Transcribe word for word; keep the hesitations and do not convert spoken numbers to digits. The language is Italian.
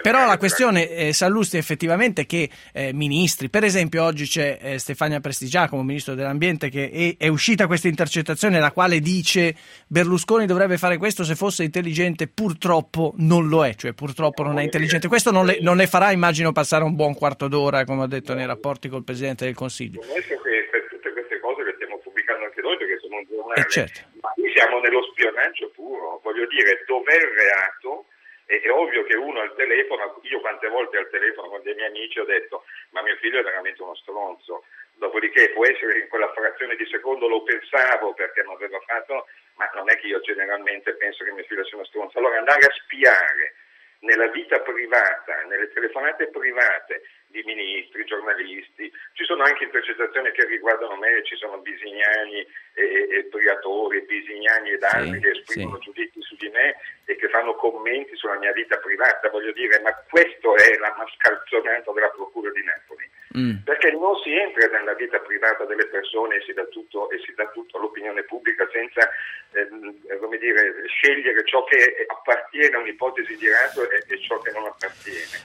però la questione, eh, Sallusti, effettivamente che eh, ministri, per esempio oggi c'è eh, Stefania Prestigiacomo, ministro dell'ambiente, che è, è uscita questa intercettazione la quale dice Berlusconi dovrebbe fare questo se fosse intelligente, purtroppo non lo è, cioè purtroppo non è intelligente. Questo non le, non le farà, immagino, passare un buon quarto d'ora, come ho detto, nei rapporti col Presidente del Consiglio. Per tutte queste cose le stiamo pubblicando anche noi perché siamo un giornale, eh certo. ma qui siamo nello spionaggio puro, voglio dire, dov'è il reato? È, è ovvio che uno al telefono, io quante volte al telefono con dei miei amici ho detto ma mio figlio è veramente uno stronzo, dopodiché può essere che in quella frazione di secondo lo pensavo perché non aveva fatto, ma non è che io generalmente penso che mio figlio sia uno stronzo. Allora andare a spiare nella vita privata, nelle telefonate private di ministri, giornalisti, ci sono anche intercettazioni che riguardano me, ci sono Bisignani e, e, e Briatore, Bisignani ed altri sì, che esprimono sì. giudizi su di me e che fanno commenti sulla mia vita privata, voglio dire, ma questo è la mascalzonata della Procura di Napoli, mm. perché non si entra nella vita privata delle persone e si dà tutto, e si dà tutto all'opinione pubblica senza eh, come dire, scegliere ciò che appartiene a un'ipotesi di reato e, e ciò che non appartiene.